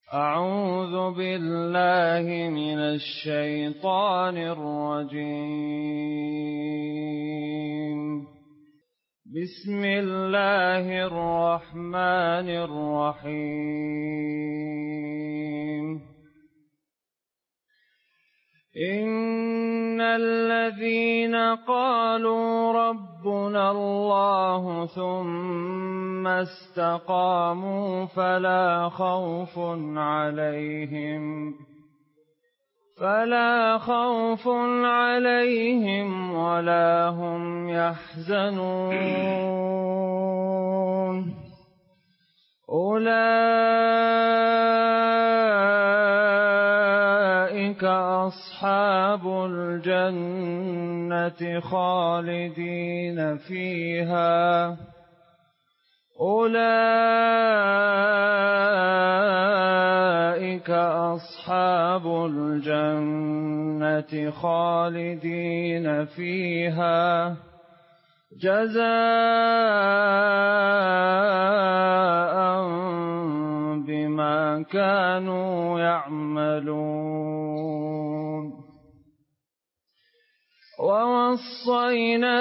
أعوذ بالله من الشيطان الرجيم. بسم الله الرحمن الرحيم. إن الذين قالوا ربنا الله ثم استقاموا فلا خوف عليهم ولا هم يحزنون. أولئك أصحاب الجنة خالدين فيها. أولئك أصحاب الجنة خالدين فيها جزاء بما كانوا يعملون. ووصينا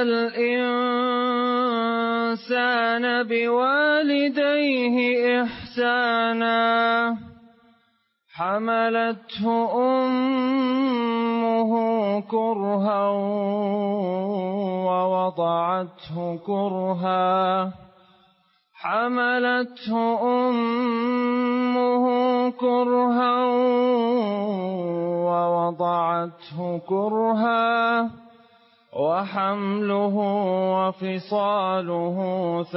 الإنسان بوالديه إحسانا حملته أمه كرها ووضعته كرها وحمله وفصاله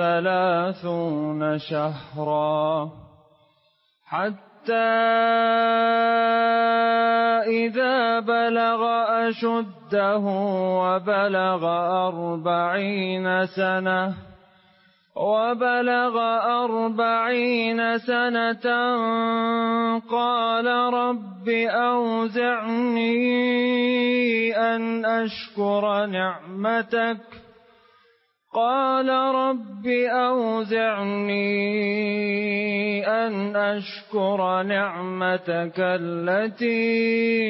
30 شهرا حتى إذا بلغ أشده وبلغ 40 سنة قال رب أوزعني أن أشكر نعمتك التي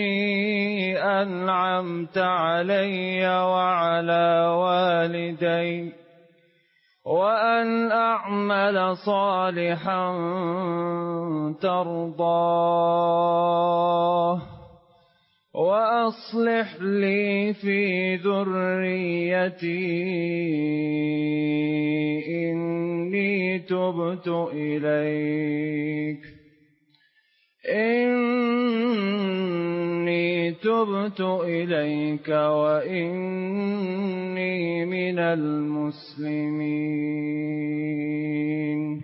أنعمت علي وعلى والدي وأن أعمل صالحا ترضاه وأصلح لي في ذريتي إني تبت إليك وإني من المسلمين.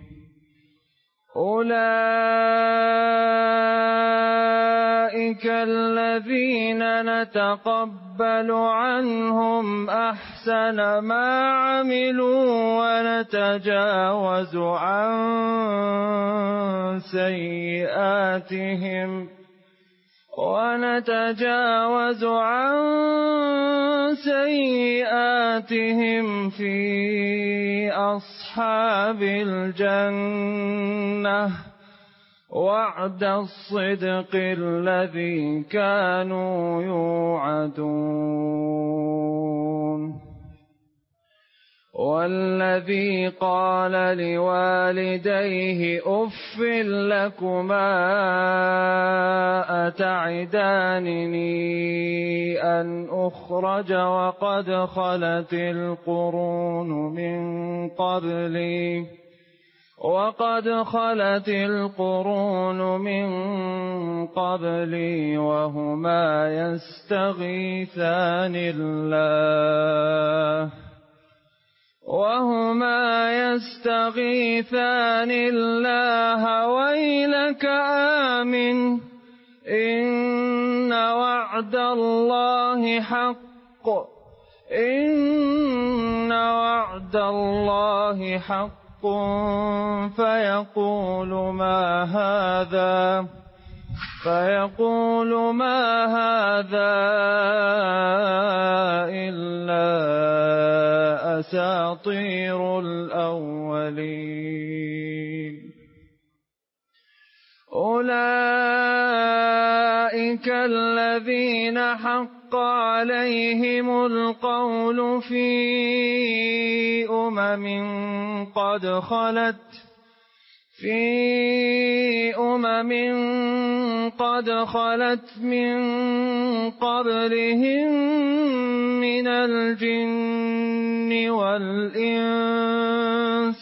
أولئك الذين نتقبل عنهم أحسن ما عملوا ونتجاوز عن سيئاتهم في أصحاب الجنة وعد الصدق الذي كانوا يوعدون. والذي قال لوالديه أف لكما أتعدانني أن أخرج وقد خلت القرون من قبلي وهما يستغيثان الله ويلك آمن إن وعد الله حق فيقول ما هذا إلا أساطير الأولين. أولئك الذين حق عليهم القول في أمم قد خلت من قبلهم من الجن والإنس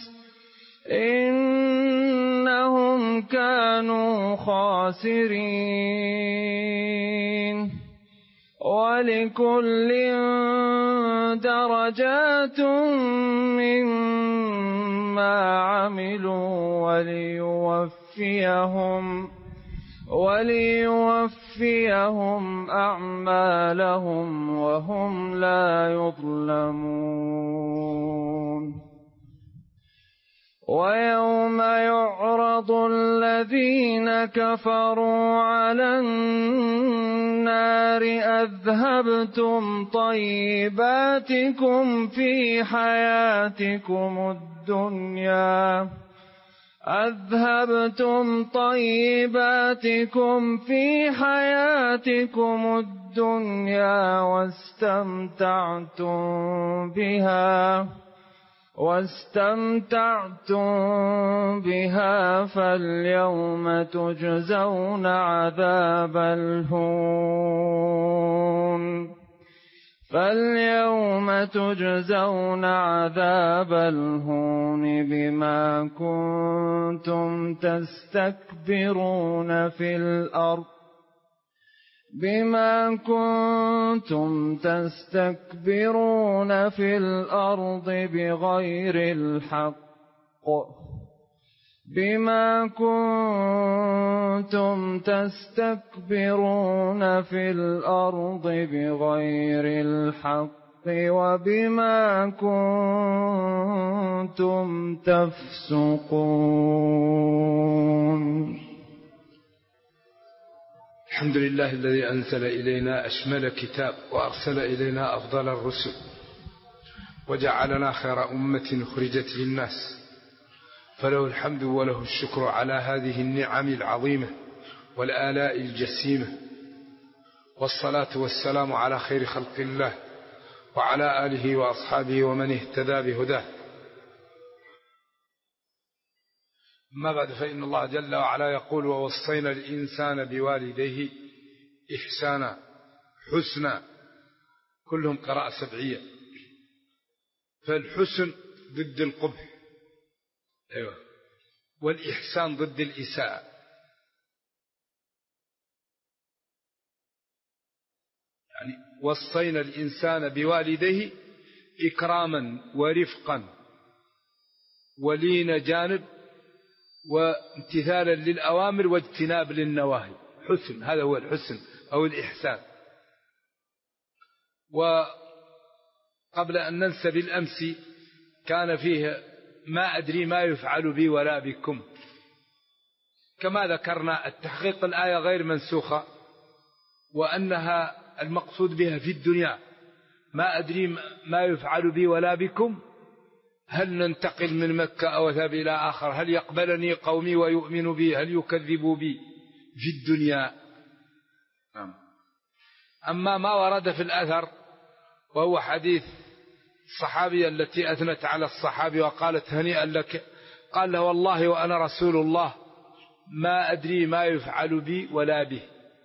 إنهم كانوا خاسرين. ولكل درجات مما عملوا وليوفيهم أعمالهم وهم لا يظلمون. ويوم يعرض الذين كفروا على النار أذهبتم طيباتكم في حياتكم الدنيا واستمتعتم بها فاليوم تجزون عذاب الهون بما كنتم تستكبرون في الأرض بغير الحق وبما كنتم تفسقون. الحمد لله الذي أنزل إلينا أشمل كتاب وأرسل إلينا أفضل الرسل وجعلنا خير أمة أخرجت للناس، فله الحمد وله الشكر على هذه النعم العظيمة والآلاء الجسيمة، والصلاة والسلام على خير خلق الله وعلى آله وأصحابه ومن اهتدى بهداه. أما بعد، فإن الله جل وعلا يقول: ووصينا الإنسان بوالديه إحسانا حسنا، كلهم قراءة سبعية. فالحسن ضد القبح، والإحسان ضد الإساءة. يعني وصينا الإنسان بوالديه إكراما ورفقا ولين جانب وامتثالا للأوامر واجتناب للنواهي. حسن، هذا هو الحسن أو الإحسان. وقبل أن ننسى بالأمس كان فيه ما أدري ما يفعل بي ولا بكم. كما ذكرنا التحقيق الآية غير منسوخة، وأنها المقصود بها في الدنيا ما أدري ما يفعل بي ولا بكم. هل ننتقل من مكة أو أذهب إلى آخر؟ هل يقبلني قومي ويؤمن بي؟ هل يكذبوا بي في الدنيا؟ أما ما ورد في الأثر وهو حديث الصحابية التي أثنت على الصحابي وقالت: هنيئا لك، قال له: والله وأنا رسول الله ما أدري ما يفعل بي ولا به،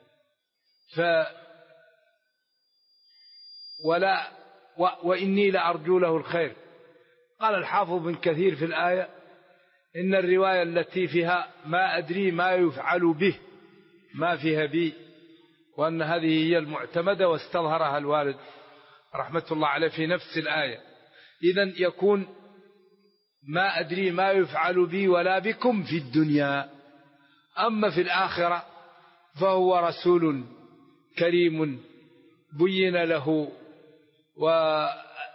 وإني لأرجو له الخير. قال الحافظ بن كثير في الآية: إن الرواية التي فيها ما أدري ما يفعل به ما فيها بي، وأن هذه هي المعتمدة واستظهرها الوالد رحمة الله عليه في نفس الآية. إذن يكون ما أدري ما يفعل بي ولا بكم في الدنيا. أما في الآخرة فهو رسول كريم بين له، وإن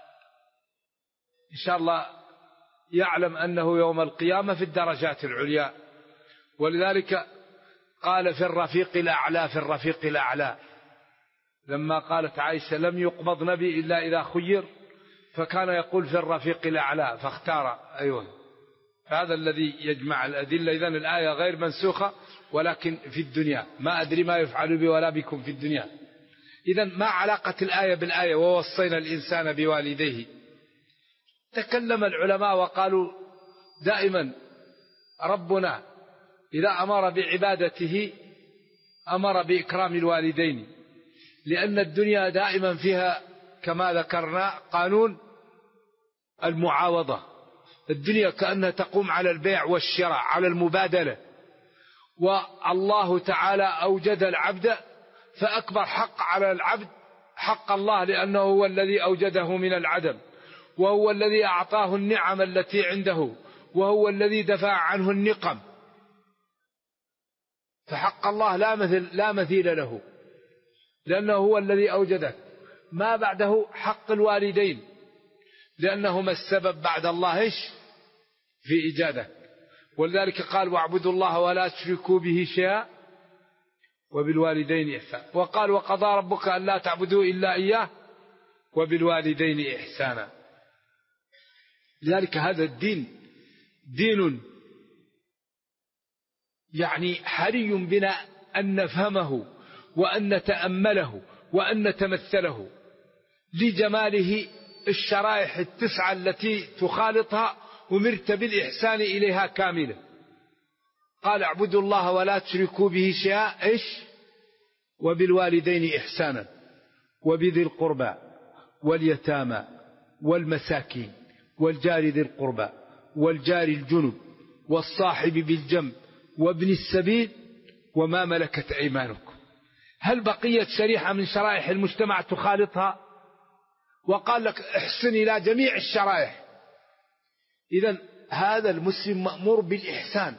شاء الله يعلم أنه يوم القيامة في الدرجات العليا. ولذلك قال: في الرفيق الأعلى، في الرفيق الأعلى. لما قالت عائشة: لم يقبض نبي إلا إذا خير، فكان يقول في الرفيق الأعلى فاختار. أيوة، هذا الذي يجمع الأدلة. إذن الآية غير منسوخة ولكن في الدنيا، ما أدري ما يفعل بي ولا بكم في الدنيا. إذن ما علاقة الآية بالآية ووصينا الإنسان بوالديه؟ تكلم العلماء وقالوا دائما ربنا إذا أمر بعبادته أمر بإكرام الوالدين، لأن الدنيا دائما فيها كما ذكرنا قانون المعاوضة. الدنيا كأنها تقوم على البيع والشراء، على المبادلة. والله تعالى أوجد العبد، فأكبر حق على العبد حق الله، لأنه هو الذي أوجده من العدم، وهو الذي أعطاه النعم التي عنده، وهو الذي دفع عنه النقم. فحق الله لا مثيل له، لأنه هو الذي أوجده. ما بعده حق الوالدين، لأنهما السبب بعد الله إيش في إيجاده. ولذلك قال واعبدوا الله ولا تشركوا به شيئا وبالوالدين إحسانا. وقال وقضى ربك ألا تعبدوا إلا إياه وبالوالدين إحسانا. لذلك هذا الدين دين يعني حري بنا أن نفهمه وأن نتأمله وأن نتمثله لجماله. الشرائح التسعة التي تخالطها أمرت بالإحسان إليها كاملة. قال اعبدوا الله ولا تشركوا به شيئا إيش وبالوالدين إحسانا وبذي القربى واليتامى والمساكين والجار ذي القربى والجار الجنب والصاحب بالجنب وابن السبيل وما ملكت أيمانكم. هل بقيت شريحة من شرائح المجتمع تخالطها؟ وقال لك احسن إلى جميع الشرائح. إذن هذا المسلم مأمور بالإحسان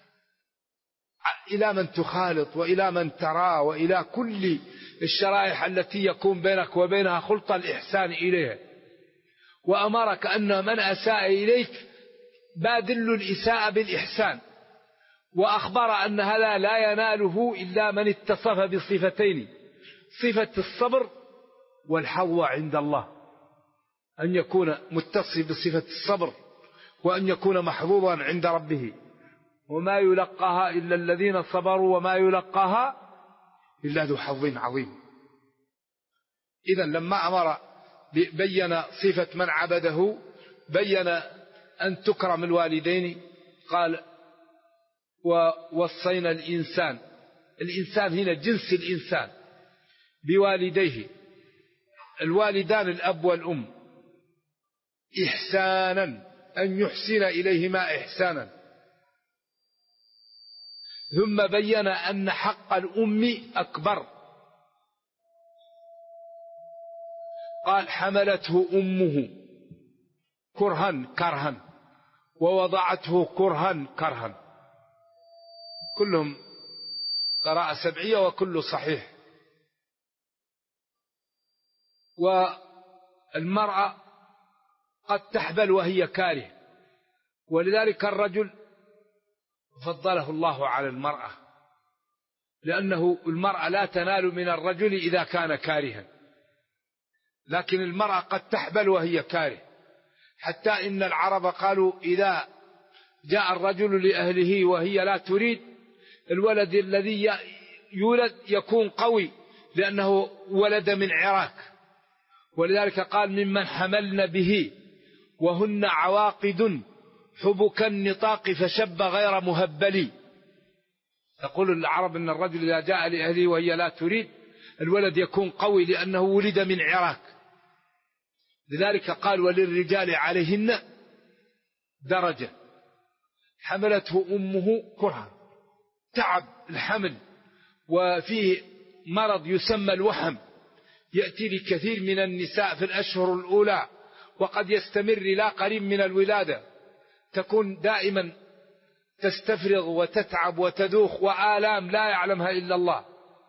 إلى من تخالط وإلى من ترى وإلى كل الشرائح التي يكون بينك وبينها خلطة الإحسان إليها. وأمرك أن من أساء إليك بادل الإساءة بالإحسان، وأخبر أن هذا لا يناله إلا من اتصف بصفتين: صفة الصبر والحظوة عند الله، أن يكون متصف بصفة الصبر وأن يكون محظوظا عند ربه. وما يلقاها إلا الذين صبروا وما يلقاها إلا ذو حظ عظيم. إذن لما أمر بين صفة من عبده بين أن تكرم الوالدين. قال ووصينا الإنسان هنا جنس الإنسان بوالديه، الوالدان الأب والأم، إحسانا أن يحسن إليهما إحسانا. ثم بين أن حق الأم أكبر. قال حملته أمه كرها كرها ووضعته كرها كرها. كلهم قراءة سبعية وكل صحيح. والمرأة قد تحبل وهي كاره، ولذلك الرجل فضله الله على المرأة، لأنه المرأة لا تنال من الرجل إذا كان كارها، لكن المرأة قد تحبل وهي كاره. حتى إن العرب قالوا إذا جاء الرجل لأهله وهي لا تريد، الولد الذي يولد يكون قوي لأنه ولد من عراك. ولذلك قال ممن حملن به وهن عواقد حبك النطاق فشب غير مهبل. تقول العرب أن الرجل إذا جاء لأهله وهي لا تريد الولد يكون قوي لأنه ولد من عراك. لذلك قال وللرجال عليهن درجة. حملته أمه كرها، تعب الحمل، وفيه مرض يسمى الوهم يأتي لكثير من النساء في الأشهر الأولى، وقد يستمر إلى قريب من الولادة. تكون دائما تستفرغ وتتعب وتدوخ وآلام لا يعلمها إلا الله.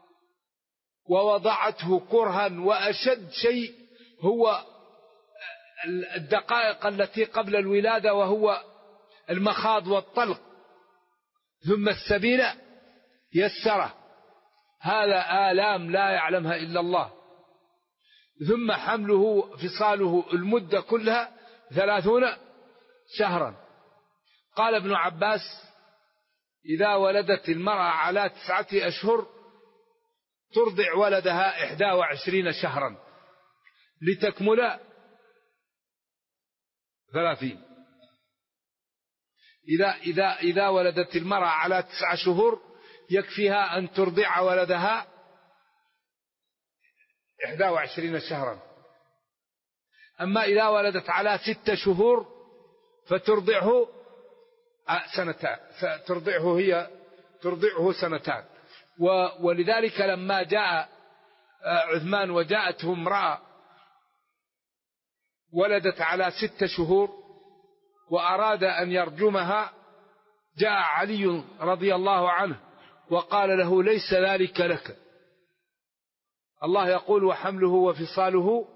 ووضعته كرها، وأشد شيء هو الدقائق التي قبل الولادة وهو المخاض والطلق، ثم السبيل يسره، هذا آلام لا يعلمها إلا الله. ثم حمله فصاله المدة كلها 30 شهرا. قال ابن عباس: إذا ولدت المرأة على 9 أشهر ترضع ولدها 21 شهرا لتكمل 30. إذا ولدت المرأة على 9 شهور يكفيها أن ترضع ولدها 21 شهرا. أما إذا ولدت على 6 شهور فترضعه سنتان، ترضعه سنتان. ولذلك لما جاء عثمان وجاءته امرأة ولدت على 6 شهور وأراد أن يرجمها، جاء علي رضي الله عنه وقال له: ليس ذلك لك، الله يقول: وحمله وفصاله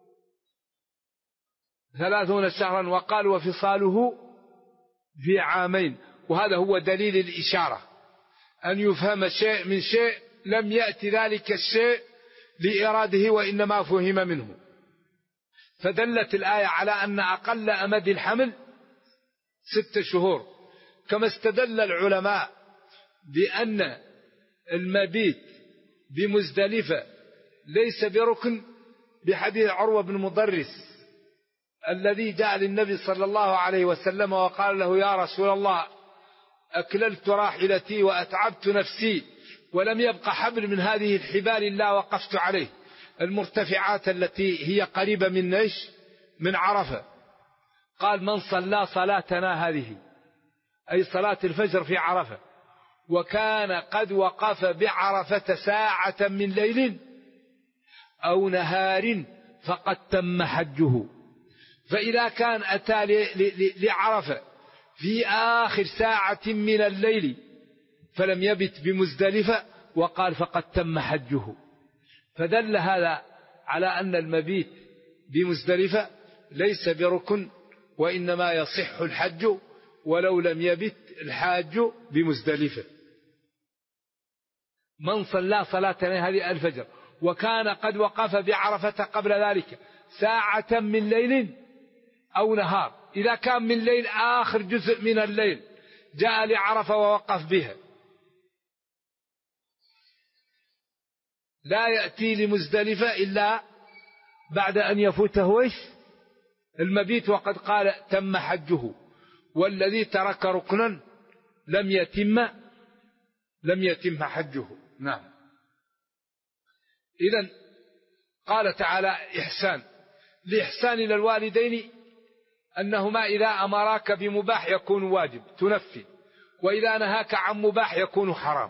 30 شهرا، وقال: وفصاله في عامين. وهذا هو دليل الإشارة، أن يفهم شيء من شيء لم يأتي ذلك الشيء لإراده وإنما فهم منه. فدلت الآية على أن أقل أمد الحمل 6 شهور. كما استدل العلماء بأن المبيت بمزدلفة ليس بركن بحديث عروة بن مضرس الذي جاء للنبي صلى الله عليه وسلم وقال له: يا رسول الله، أكللت راحلتي وأتعبت نفسي ولم يبق حبل من هذه الحبال إلا وقفت عليه، المرتفعات التي هي قريبة من عرفة. قال: من صلى صلاتنا هذه، أي صلاة الفجر في عرفة، وكان قد وقف بعرفة ساعة من ليل أو نهار فقد تم حجه. فإذا كان أتى لعرفة في آخر ساعة من الليل فلم يبت بمزدلفة وقال فقد تم حجه، فدل هذا على أن المبيت بمزدلفة ليس بركن، وإنما يصح الحج ولو لم يبت الحاج بمزدلفة. من صلى صلاتنا هذه الفجر وكان قد وقف بعرفة قبل ذلك ساعة من ليل أو نهار، إذا كان من ليل آخر جزء من الليل جاء لعرفة ووقف بها، لا يأتي لمزدلفة إلا بعد أن يفوته المبيت وقد قال تم حجه. والذي ترك ركنا لم يتم حجه. نعم. إذن قال تعالى: إحسان. الإحسان إلى الوالدين أنهما إذا أمراك بمباح يكون واجب تنفذ، وإذا نهاك عن مباح يكون حرام.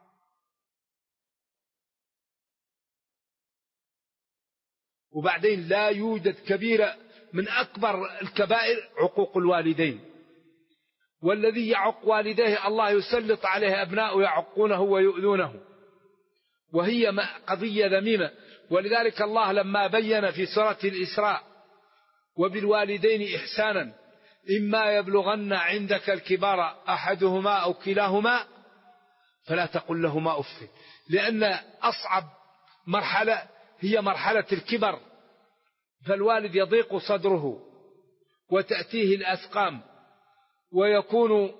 وبعدين لا يوجد كبيرة من أكبر الكبائر عقوق الوالدين، والذي يعق والديه الله يسلط عليه أبناء يعقونه ويؤذونه، وهي قضية ذميمة. ولذلك الله لما بين في سورة الإسراء: وبالوالدين إحسانا إما يبلغن عندك الكبار أحدهما أو كلاهما فلا تقل لهما أف، لأن أصعب مرحلة هي مرحلة الكبر، فالوالد يضيق صدره وتأتيه الأسقام ويكون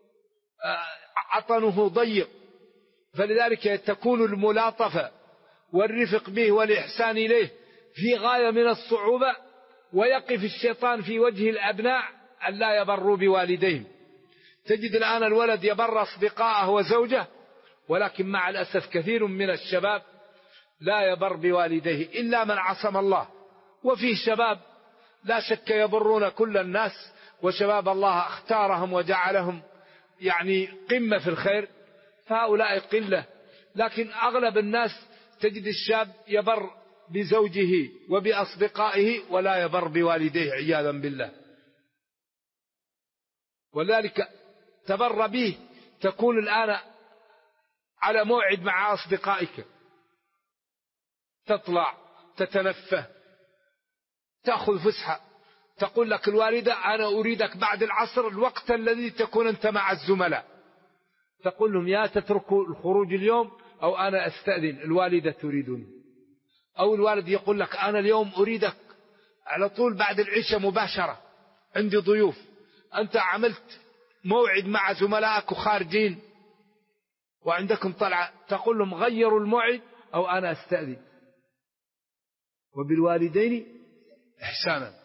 عطنه ضيق، فلذلك تكون الملاطفة والرفق به والإحسان إليه في غاية من الصعوبة، ويقف الشيطان في وجه الأبناء أن لا يبروا بوالديهم. تجد الآن الولد يبر أصدقائه وزوجه، ولكن مع الأسف كثير من الشباب لا يبر بوالديه إلا من عصم الله. وفيه شباب لا شك يبرون كل الناس، وشباب الله اختارهم وجعلهم يعني قمة في الخير، فهؤلاء قلة. لكن أغلب الناس تجد الشاب يبر بزوجه وبأصدقائه ولا يبر بوالديه عياذا بالله. ولذلك تبر به تكون الآن على موعد مع أصدقائك، تطلع تتنفه تأخذ فسحة، تقول لك الوالدة: أنا أريدك بعد العصر الوقت الذي تكون أنت مع الزملاء، تقول لهم: يا تتركوا الخروج اليوم أو أنا أستأذن، الوالدة تريدني. أو الوالد يقول لك: أنا اليوم أريدك على طول بعد العشاء مباشرة، عندي ضيوف، أنت عملت موعد مع زملائك وخارجين وعندكم طلعة، تقول لهم غيروا الموعد أو أنا أستأذن. وبالوالدين إحسانا.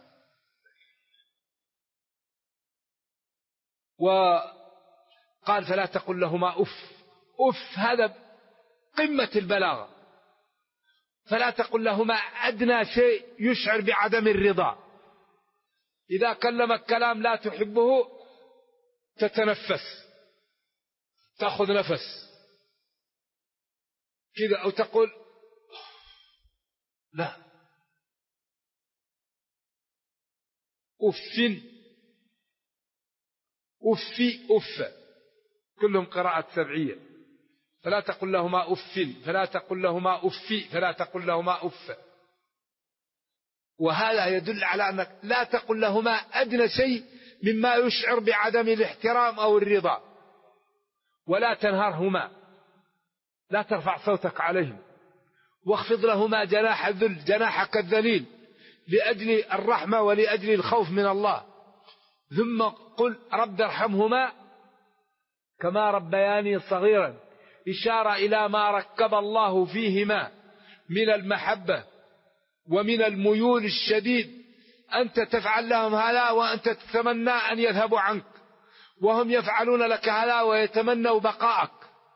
وقال فلا تقل لهما أف. أف هذا قمة البلاغة. فلا تقل لهما أدنى شيء يشعر بعدم الرضا. إذا كلمك كلام لا تحبه تتنفس، تأخذ نفس كذا، أو تقول لا. أف أفي أف، كلهم قراءة سبعية. فلا تقل لهما أف، فلا تقل لهما أفي، فلا تقل لهما أف. وهذا يدل على أنك لا تقل لهما أدنى شيء مما يشعر بعدم الاحترام أو الرضا. ولا تنهرهما، لا ترفع صوتك عليهم. واخفض لهما جناح الذل، جناحك الذليل، لأجل الرحمة ولأجل الخوف من الله. ثم قل رب ارحمهما كما ربياني صغيرا، إشارة إلى ما ركب الله فيهما من المحبة ومن الميول الشديد. أنت تفعل لهم هذا وأنت تتمنى أن يذهبوا عنك، وهم يفعلون لك هذا ويتمنوا بقاءك.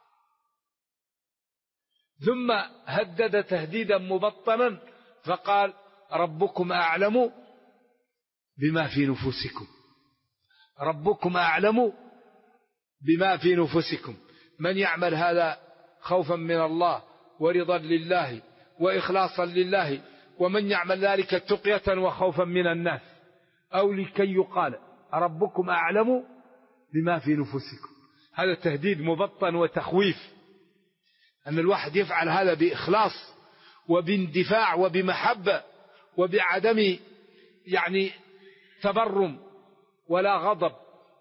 ثم هدد تهديدا مبطنا فقال ربكم أعلم بما في نفوسكم. ربكم أعلم بما في نفوسكم. من يعمل هذا خوفا من الله ورضا لله وإخلاصا لله، ومن يعمل ذلك تقية وخوفا من الناس، أو لكي يقال ربكم أعلم بما في نفوسكم. هذا تهديد مبطن وتخويف، أن الواحد يفعل هذا بإخلاص وباندفاع وبمحبة وبعدم تبرم ولا غضب.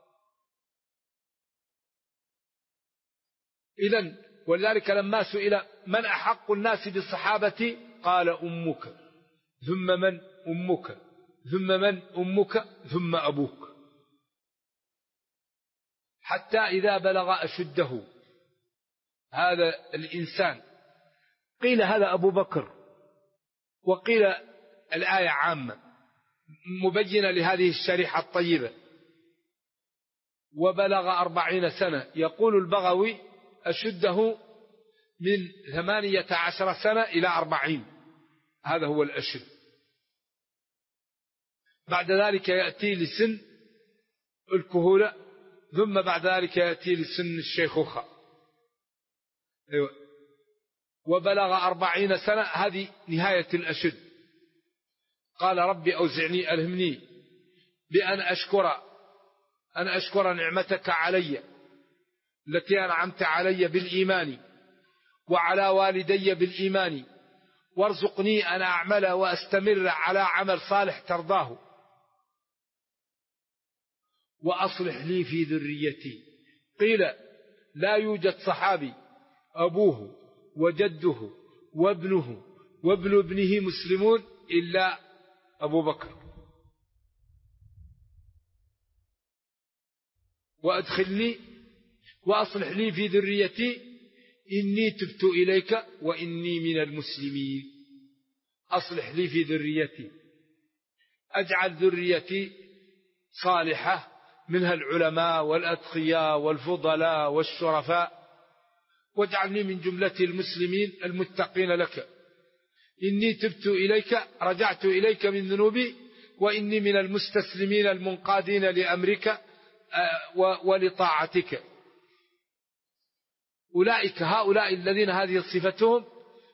إذن ولذلك لما سئل من أحق الناس بالصحابة قال أمك، ثم من أمك، ثم من أمك، ثم أبوك. حتى إذا بلغ أشده هذا الإنسان، قيل هذا أبو بكر، وقيل الآية عامة مبينة لهذه الشريحة الطيبة. وبلغ 40 سنة، يقول البغوي أشده من 18 سنة إلى 40، هذا هو الأشد. بعد ذلك يأتي لسن الكهولة، ثم بعد ذلك يأتي لسن الشيخوخة. أيوة. وبلغ 40 سنة، هذه نهاية الأشد. قال ربي أوزعني، ألهمني بأن أشكر نعمتك علي التي أنعمت علي بالإيمان وعلى والدي بالإيمان، وارزقني أن أعمل وأستمر على عمل صالح ترضاه، وأصلح لي في ذريتي. قيل لا يوجد صحابي أبوه وجده وابنه وابن ابنه مسلمون إلا أبو بكر. وأدخلني وأصلح لي في ذريتي إني تبت إليك وإني من المسلمين. أصلح لي في ذريتي، أجعل ذريتي صالحة، منها العلماء والأتقياء والفضلاء والشرفاء، واجعلني من جملة المسلمين المتقين لك. إني تبت إليك، رجعت إليك من ذنوبي، وإني من المستسلمين المنقادين لأمرك ولطاعتك. هؤلاء الذين هذه صفتهم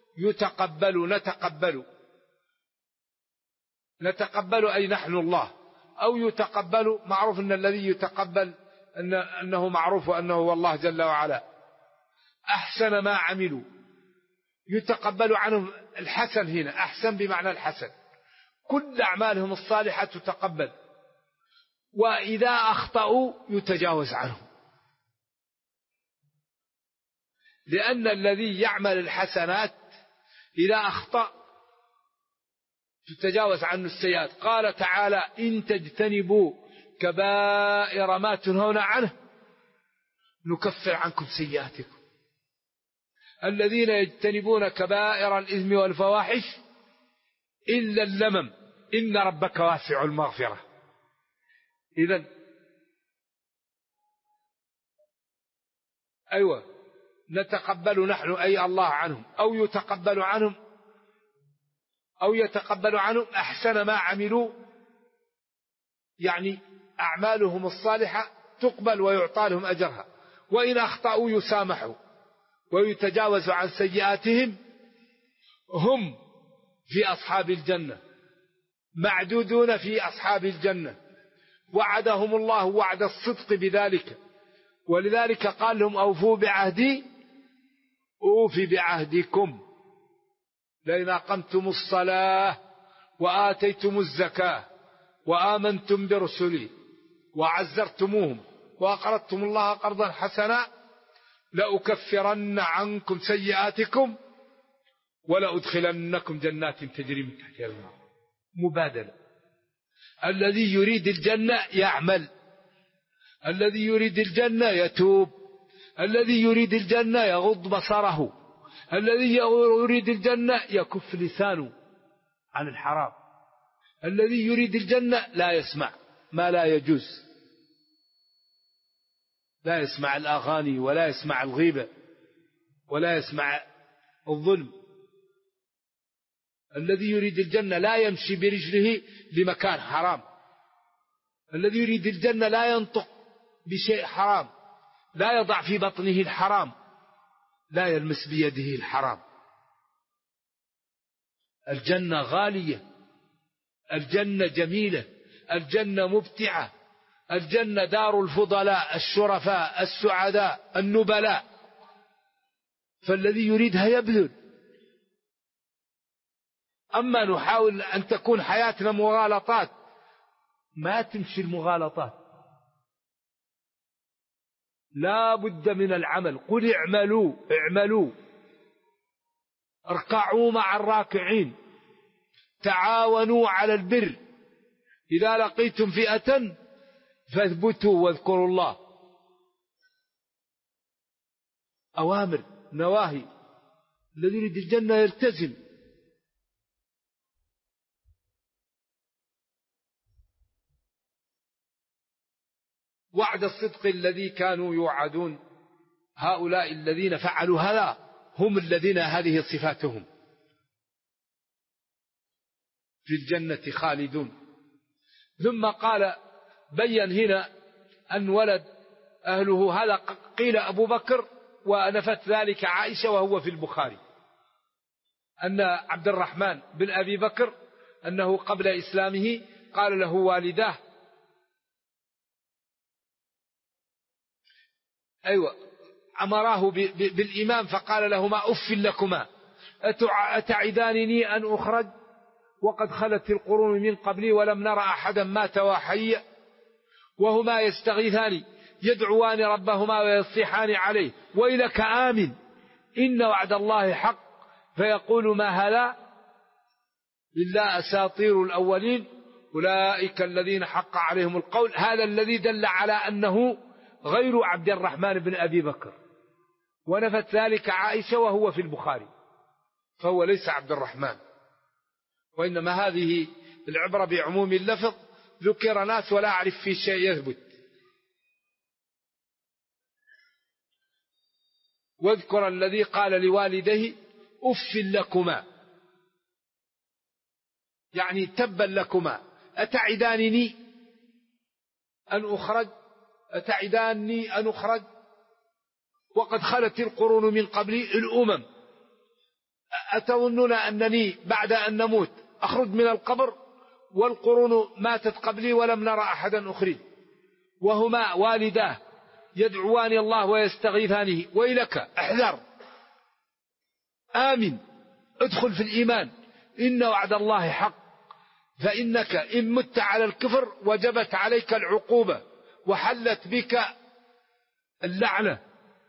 نتقبل أي نحن الله، أو يتقبل. معروف أن الذي يتقبل أنه معروف أنه هو الله جل وعلا. أحسن ما عملوا، يتقبل عنهم الحسن. هنا أحسن بمعنى الحسن، كل أعمالهم الصالحة تتقبل. وإذا أخطأوا يتجاوز عنهم، لأن الذي يعمل الحسنات إذا أخطأ تتجاوز عنه السيئات. قال تعالى إن تجتنبوا كبائر ما تنهون عنه نكفر عنكم سيئاتكم. الذين يجتنبون كبائر الإثم والفواحش إلا اللمم إن ربك واسع المغفرة. إذن أيوة نتقبل نحن أي الله عنهم أو يتقبل عنهم أحسن ما عملوا، يعني أعمالهم الصالحة تقبل ويعطى لهم أجرها، وإن أخطأوا يسامحوا ويتجاوز عن سيئاتهم. هم في أصحاب الجنة معدودون في أصحاب الجنة، وعدهم الله وعد الصدق بذلك، ولذلك قال لهم أوفوا بعهدي أوفي بعهدكم، لئن أقمتم الصلاة وآتيتم الزكاة وآمنتم برسلي وعزرتموهم وأقرضتم الله قرضا حسنا لأكفرن عنكم سيئاتكم ولأدخلنكم جنات تجري من تحتها الأنهار. مبادلة. الذي يريد الجنة يعمل، الذي يريد الجنة يتوب، الذي يريد الجنة يغض بصره، الذي يريد الجنة يكف لسانه عن الحرام، الذي يريد الجنة لا يسمع ما لا يجوز، لا يسمع الأغاني ولا يسمع الغيبة ولا يسمع الظلم. الذي يريد الجنة لا يمشي برجله لمكان حرام، الذي يريد الجنة لا ينطق بشيء حرام، لا يضع في بطنه الحرام، لا يلمس بيده الحرام. الجنة غالية، الجنة جميلة، الجنة مبتعة، الجنة دار الفضلاء الشرفاء السعداء النبلاء، فالذي يريدها يبذل. أما نحاول أن تكون حياتنا مغالطات، ما تمشي المغالطات، لا بد من العمل. قل اعملوا اركعوا مع الراكعين، تعاونوا على البر، إذا لقيتم فئة فاثبتوا واذكروا الله. أوامر نواهي. الذي يريد الجنة يلتزم. وعد الصدق الذي كانوا يوعدون، هؤلاء الذين فعلوا هذا هم الذين هذه صفاتهم في الجنة خالدون. ثم قال بين هنا أن ولد أهله هذا قيل أبو بكر، ونفت ذلك عائشة وهو في البخاري، أن عبد الرحمن بن أبي بكر أنه قبل إسلامه قال له والداه أمراه بالإمام فقال لهما أف لكما أتعدانني أن أخرج وقد خلت القرون من قبلي ولم نرى أحدا مات وحيا، وهما يستغيثان يدعوان ربهما ويصيحان عليه ويلك آمن إن وعد الله حق، فيقول ما هذا إلا أساطير الأولين أولئك الذين حق عليهم القول. هذا الذي دل على أنه غير عبد الرحمن بن أبي بكر، ونفت ذلك عائشة وهو في البخاري، فهو ليس عبد الرحمن، وإنما هذه العبرة بعموم اللفظ، ذكر ناس ولا أعرف في شيء يثبت. واذكر الذي قال لوالديه أف لكما، يعني تبا لكما، أتعدانني أن أخرج وقد خلت القرون من قبلي الأمم، أتظنون أنني بعد أن نموت أخرج من القبر والقرون ماتت قبلي ولم نرى أحدا أخرج، وهما والداه يدعوان الله ويستغيثانه ويلك احذر آمن ادخل في الإيمان إن وعد الله حق، فإنك إن مت على الكفر وجبت عليك العقوبة وحلت بك اللعنة.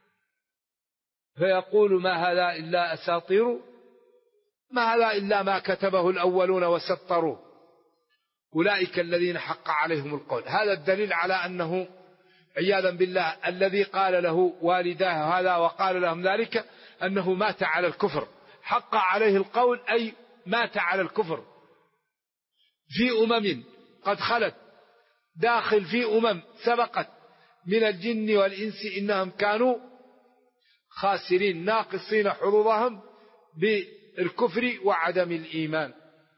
فيقول ما هذا إلا أساطير، ما هذا إلا ما كتبه الأولون وسطروه، أولئك الذين حق عليهم القول. هذا الدليل على أنه عياذا بالله الذي قال له والداه هذا وقال لهم ذلك أنه مات على الكفر، حق عليه القول أي مات على الكفر. في أمم قد خلت، داخل في أمم سبقت من الجن والإنس إنهم كانوا خاسرين ناقصين حظوظهم بالكفر وعدم الإيمان.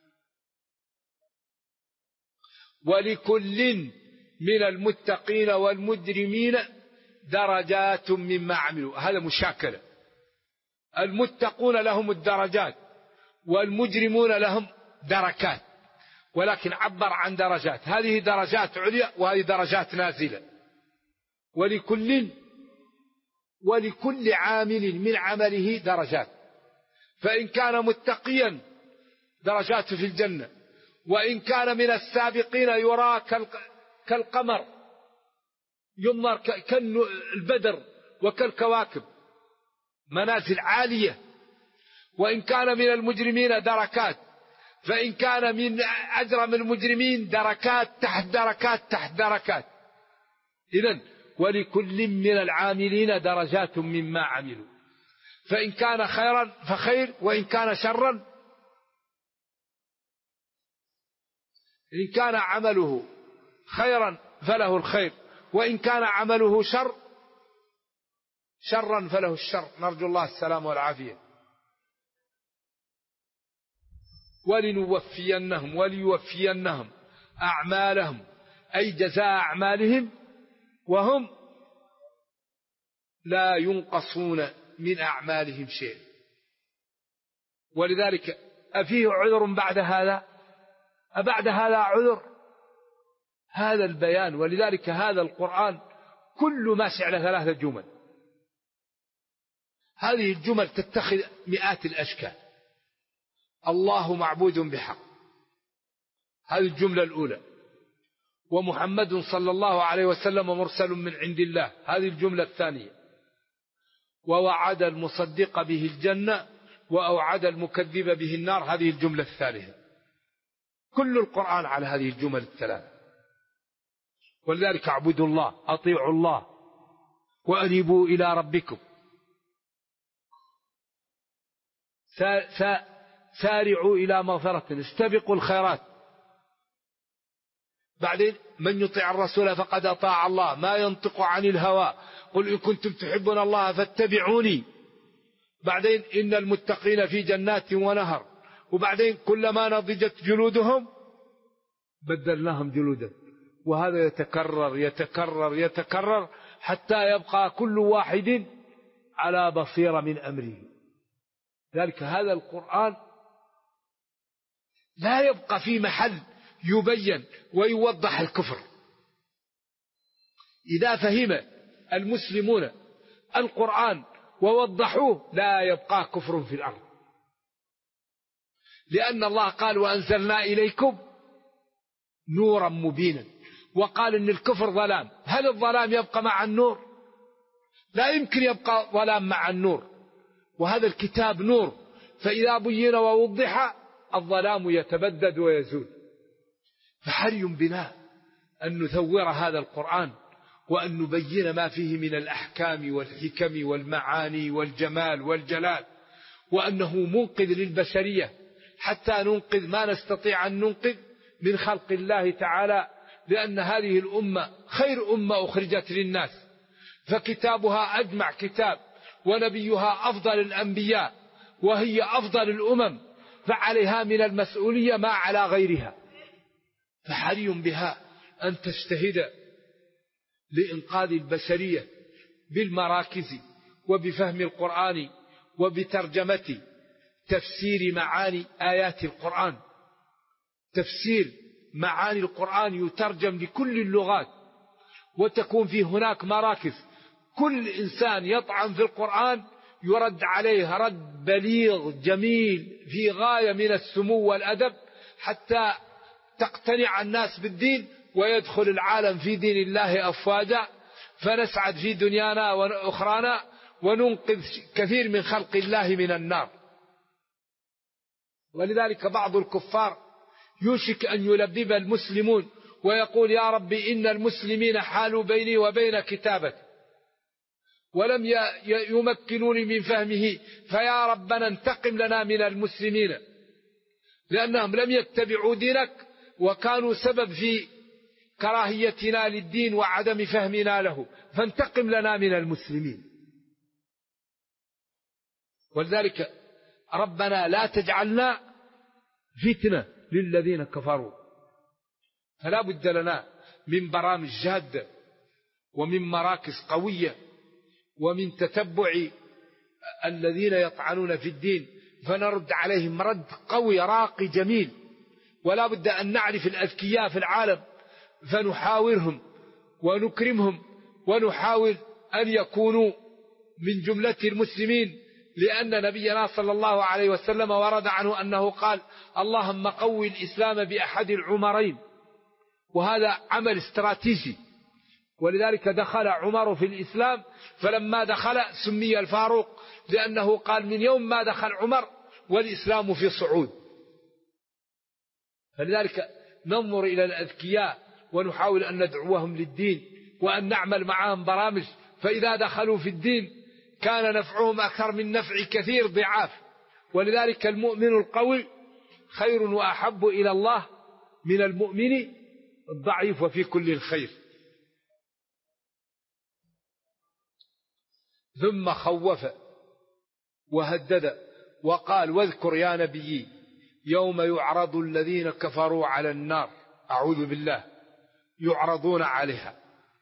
ولكل من المتقين والمجرمين درجات مما عملوا. هذا مشاكلة، المتقون لهم الدرجات والمجرمون لهم دركات، ولكن عبر عن درجات، هذه درجات عليا وهذه درجات نازلة. ولكل عامل من عمله درجات، فإن كان متقيا درجات في الجنة، وإن كان من السابقين يرى كالقمر ينظر كالبدر وكالكواكب منازل عالية. وإن كان من المجرمين دركات، فإن كان من أجرم المجرمين دركات تحت دركات تحت دركات. إذن ولكل من العاملين درجات مما عملوا، فإن كان خيرا فخير، وإن كان شرا، إن كان عمله خيرا فله الخير، وإن كان عمله شرا فله الشر. نرجو الله السلام والعافية. وليوفينهم أعمالهم أي جزاء أعمالهم وهم لا ينقصون من أعمالهم شيء. ولذلك أفيه عذر بعد هذا؟ أبعد هذا عذر؟ هذا البيان. ولذلك هذا القرآن كل ماشي على 3 جمل. هذه الجمل تتخذ مئات الأشكال. الله معبود بحق، هذه الجملة الأولى. ومحمد صلى الله عليه وسلم مرسل من عند الله، هذه الجملة الثانية. ووعد المصدق به الجنة وأوعد المكذب به النار، هذه الجملة الثالثة. كل القرآن على هذه الجمل الثلاثة. ولذلك اعبدوا الله، أطيعوا الله، وأنيبوا إلى ربكم، سارعوا إلى مغفرة، استبقوا الخيرات. بعدين من يطيع الرسول فقد أطاع الله، ما ينطق عن الهوى، قل إن كنتم تحبون الله فاتبعوني. بعدين إن المتقين في جنات ونهر. وبعدين كلما نضجت جلودهم بدلناهم جلودا. وهذا يتكرر يتكرر يتكرر حتى يبقى كل واحد على بصيرة من أمره. ذلك هذا القرآن لا يبقى في محل يبين ويوضح الكفر. إذا فهم المسلمون القرآن ووضحوه لا يبقى كفر في الأرض، لأن الله قال وأنزلنا إليكم نورا مبينا، وقال إن الكفر ظلام. هل الظلام يبقى مع النور؟ لا يمكن يبقى ظلام مع النور، وهذا الكتاب نور، فإذا بين ووضح الظلام يتبدد ويزول. فحري بنا أن نثور هذا القرآن وأن نبين ما فيه من الأحكام والحكم والمعاني والجمال والجلال، وأنه منقذ للبشرية حتى ننقذ ما نستطيع أن ننقذ من خلق الله تعالى. لأن هذه الأمة خير أمة أخرجت للناس، فكتابها أجمع كتاب، ونبيها أفضل الأنبياء، وهي أفضل الأمم، فعليها من المسؤولية ما على غيرها. فحري بها أن تجتهد لإنقاذ البشرية بالمراكز وبفهم القرآن وبترجمة تفسير معاني آيات القرآن. تفسير معاني القرآن يترجم لكل اللغات، وتكون في هناك مراكز كل إنسان يطعن في القرآن يرد عليه رد بليغ جميل في غاية من السمو والأدب، حتى تقتنع الناس بالدين ويدخل العالم في دين الله أفواجا، فنسعد في دنيانا وأخرانا وننقذ كثير من خلق الله من النار. ولذلك بعض الكفار يوشك أن يلبب المسلمون ويقول يا رب إن المسلمين حالوا بيني وبين كتابك ولم يمكنوني من فهمه، فيا ربنا انتقم لنا من المسلمين لأنهم لم يتبعوا دينك وكانوا سبب في كراهيتنا للدين وعدم فهمنا له، فانتقم لنا من المسلمين. ولذلك ربنا لا تجعلنا فتنة للذين كفروا. فلا بد لنا من برامج جادة ومن مراكز قوية ومن تتبع الذين يطعنون في الدين فنرد عليهم رد قوي راقي جميل. ولا بد أن نعرف الأذكياء في العالم فنحاورهم ونكرمهم ونحاول أن يكونوا من جملة المسلمين، لأن نبينا صلى الله عليه وسلم ورد عنه أنه قال اللهم قوي الإسلام بأحد العمرين، وهذا عمل استراتيجي. ولذلك دخل عمر في الإسلام، فلما دخل سمي الفاروق لأنه قال من يوم ما دخل عمر والإسلام في صعود. فلذلك ننظر إلى الأذكياء ونحاول أن ندعوهم للدين وأن نعمل معهم برامج، فإذا دخلوا في الدين كان نفعهم أكثر من نفع كثير ضعاف. ولذلك المؤمن القوي خير وأحب إلى الله من المؤمن الضعيف وفي كل الخير. ثم خوف وهدد وقال واذكر يا نبي يوم يعرض الذين كفروا على النار، أعوذ بالله، يعرضون عليها.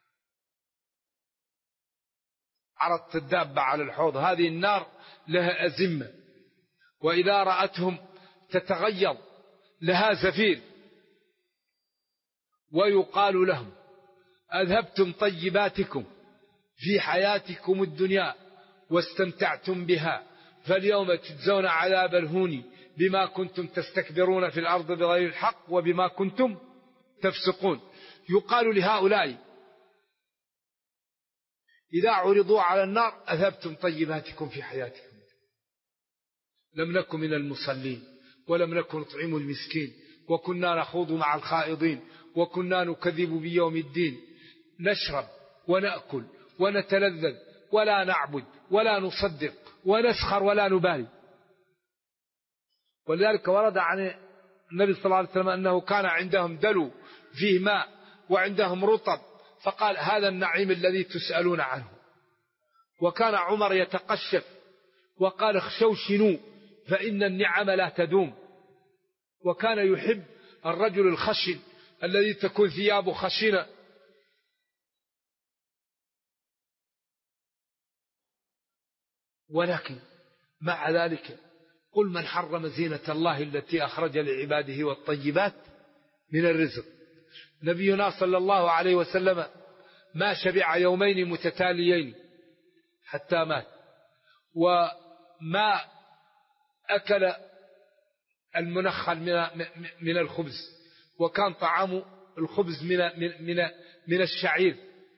عرضت الدابة على الحوض، هذه النار لها أزمة، وإذا رأتهم تتغيظ، لها زفير، ويقال لهم أذهبتم طيباتكم في حياتكم الدنيا واستمتعتم بها، فاليوم تجزون عذاب الهون بما كنتم تستكبرون في الأرض بغير الحق وبما كنتم تفسقون. يقال لهؤلاء إذا عرضوا على النار أذهبتم طيباتكم في حياتكم، لم نكن من المصلين ولم نكن نطعم المسكين وكنا نخوض مع الخائضين وكنا نكذب بيوم الدين، نشرب ونأكل ونتلذذ ولا نعبد ولا نصدق ونسخر ولا نبالي. ولذلك ورد عن النبي صلى الله عليه وسلم أنه كان عندهم دلو فيه ماء وعندهم رطب، فقال هذا النعيم الذي تسألون عنه. وكان عمر يتقشف وقال اخشوشنوا فإن النعم لا تدوم. وكان يحب الرجل الخشن الذي تكون ثيابه خشنة. ولكن مع ذلك قل من حرم زينة الله التي أخرج لعباده والطيبات من الرزق. نبينا صلى الله عليه وسلم ما شبع يومين متتاليين حتى مات، وما أكل المنخل من الخبز، وكان طعام الخبز من الشعير.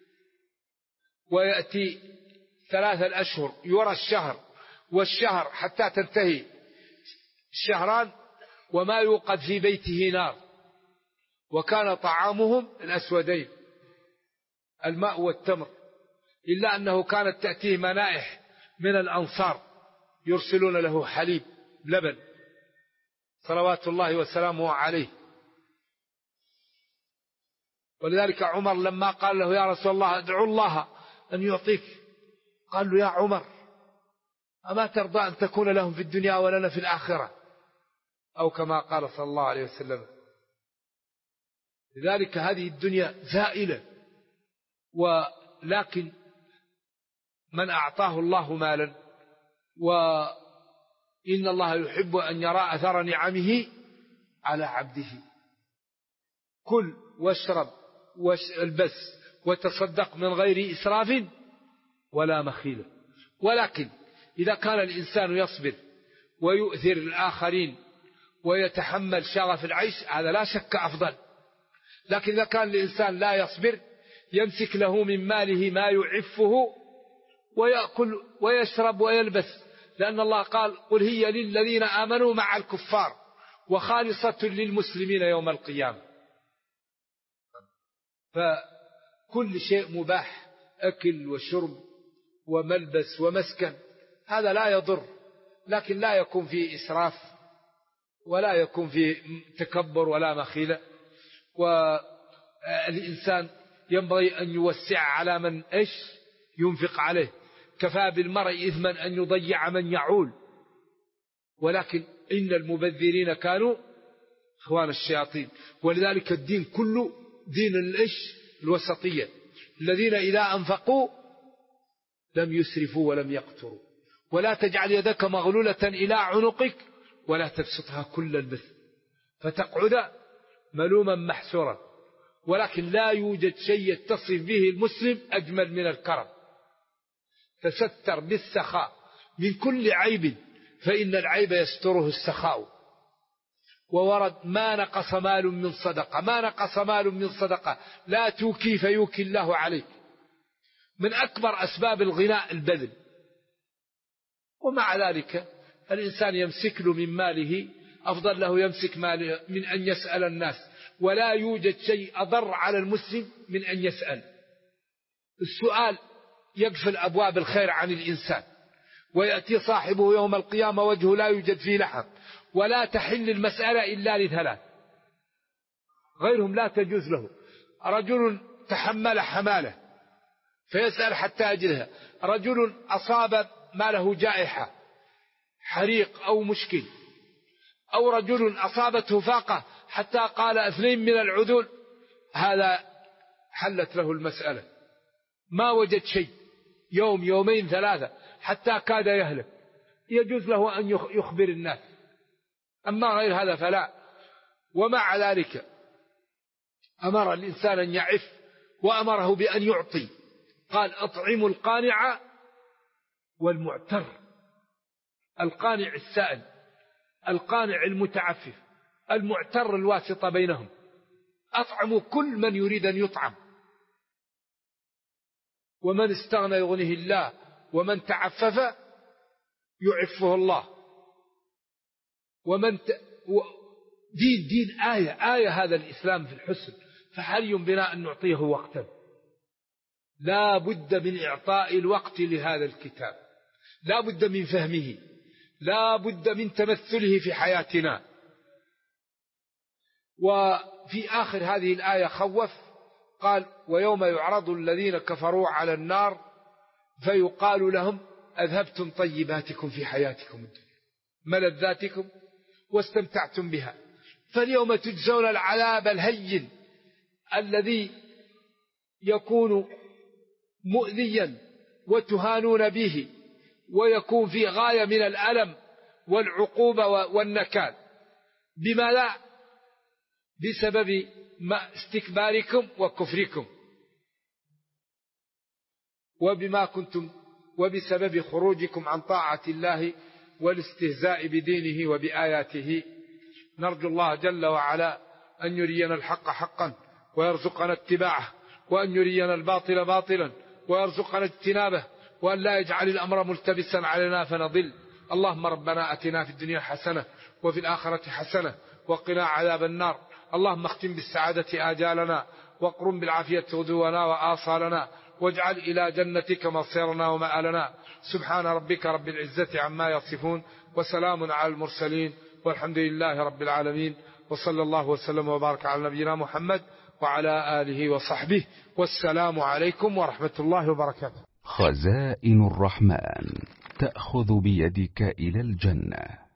ويأتي 3 أشهر يرى الشهر، والشهر حتى تنتهي الشهران وما يوقد في بيته نار. وكان طعامهم الأسودين الماء والتمر، إلا أنه كانت تأتيه منائح من الأنصار يرسلون له حليب لبن صلوات الله وسلامه عليه. ولذلك عمر لما قال له يا رسول الله ادعو الله أن يعطيك، قال له يا عمر أما ترضى أن تكون لهم في الدنيا ولنا في الآخرة، أو كما قال صلى الله عليه وسلم. لذلك هذه الدنيا زائلة، ولكن من أعطاه الله مالا، وإن الله يحب أن يرى أثر نعمه على عبده. كل واشرب والبس وتصدق من غير إسراف ولا مخيلة. ولكن إذا كان الإنسان يصبر ويؤثر الآخرين ويتحمل شغف العيش هذا لا شك أفضل. لكن إذا كان الإنسان لا يصبر يمسك له من ماله ما يعفه ويأكل ويشرب ويلبس، لأن الله قال قل هي للذين آمنوا مع الكفار وخالصة للمسلمين يوم القيامة. فكل شيء مباح، أكل وشرب وملبس ومسكن، هذا لا يضر، لكن لا يكون فيه إسراف ولا يكون فيه تكبر ولا مخيلة. والإنسان ينبغي أن يوسع على من ينفق عليه. كفى بالمرء إثما أن يضيع من يعول، ولكن إن المبذرين كانوا إخوان الشياطين. ولذلك الدين كله دين الوسطية، الذين إذا أنفقوا لم يسرفوا ولم يقتروا. ولا تجعل يدك مغلولة إلى عنقك ولا تبسطها كل البسط فتقعد ملوما محسورا. ولكن لا يوجد شيء يتصف به المسلم أجمل من الكرم. تستر بالسخاء من كل عيب، فإن العيب يستره السخاء. وورد ما نقص مال من صدقة، ما نقص مال من صدقة، لا توكي فيوكي الله عليك. من أكبر أسباب الغناء البذل. ومع ذلك الإنسان يمسك له من ماله أفضل له يمسك ماله من أن يسأل الناس. ولا يوجد شيء أضر على المسلم من أن يسأل. السؤال يقفل أبواب الخير عن الإنسان، ويأتي صاحبه يوم القيامة وجهه لا يوجد فيه لحم. ولا تحل المسألة إلا لثلاث، غيرهم لا تجوز له. رجل تحمل حمالة فيسأل حتى يجدها، رجل أصاب ما له جائحة حريق أو مشكل، أو رجل أصابته فاقة حتى قال 2 من العذول، هذا حلت له المسألة. ما وجد شيء يوم يومين 3 حتى كاد يهلك، يجوز له أن يخبر الناس. أما غير هذا فلا. ومع ذلك أمر الإنسان أن يعف، وأمره بأن يعطي. قال أطعموا القانع والمعتر. القانع السائل، القانع المتعفف، المعتر الواسطة بينهم. أطعموا كل من يريد أن يطعم. ومن استغنى يغنيه الله، ومن تعفف يعفه الله. ومن دين آية هذا الإسلام في الحسن، فحري بنا أن نعطيه وقتا. لا بد من إعطاء الوقت لهذا الكتاب، لا بد من فهمه، لا بد من تمثله في حياتنا. وفي آخر هذه الآية خوف، قال ويوم يعرض الذين كفروا على النار فيقال لهم أذهبتم طيباتكم في حياتكم الدنيا ملذاتكم واستمتعتم بها، فاليوم تجزون العذاب الهين الذي يكون مؤذيا وتهانون به، ويكون في غاية من الألم والعقوبة والنكال. بما لا؟ بسبب استكباركم وكفركم، وبما كنتم، وبسبب خروجكم عن طاعة الله والاستهزاء بدينه وبآياته. نرجو الله جل وعلا أن يرينا الحق حقا ويرزقنا اتباعه، وأن يرينا الباطل باطلا ويرزقنا اجتنابه، وأن لا يجعل الأمر ملتبسا علينا فنضل. اللهم ربنا أتنا في الدنيا حسنة وفي الآخرة حسنة وقنا عذاب النار. اللهم اختم بالسعادة آجالنا، واقرم بالعافية غدونا وآصالنا، واجعل إلى جنتك مصيرنا ومآلنا. سبحان ربك رب العزة عما يصفون، وسلام على المرسلين، والحمد لله رب العالمين. وصلى الله وسلم وبارك على نبينا محمد وعلى آله وصحبه، والسلام عليكم ورحمة الله وبركاته. خزائن الرحمن تأخذ بيدك إلى الجنة.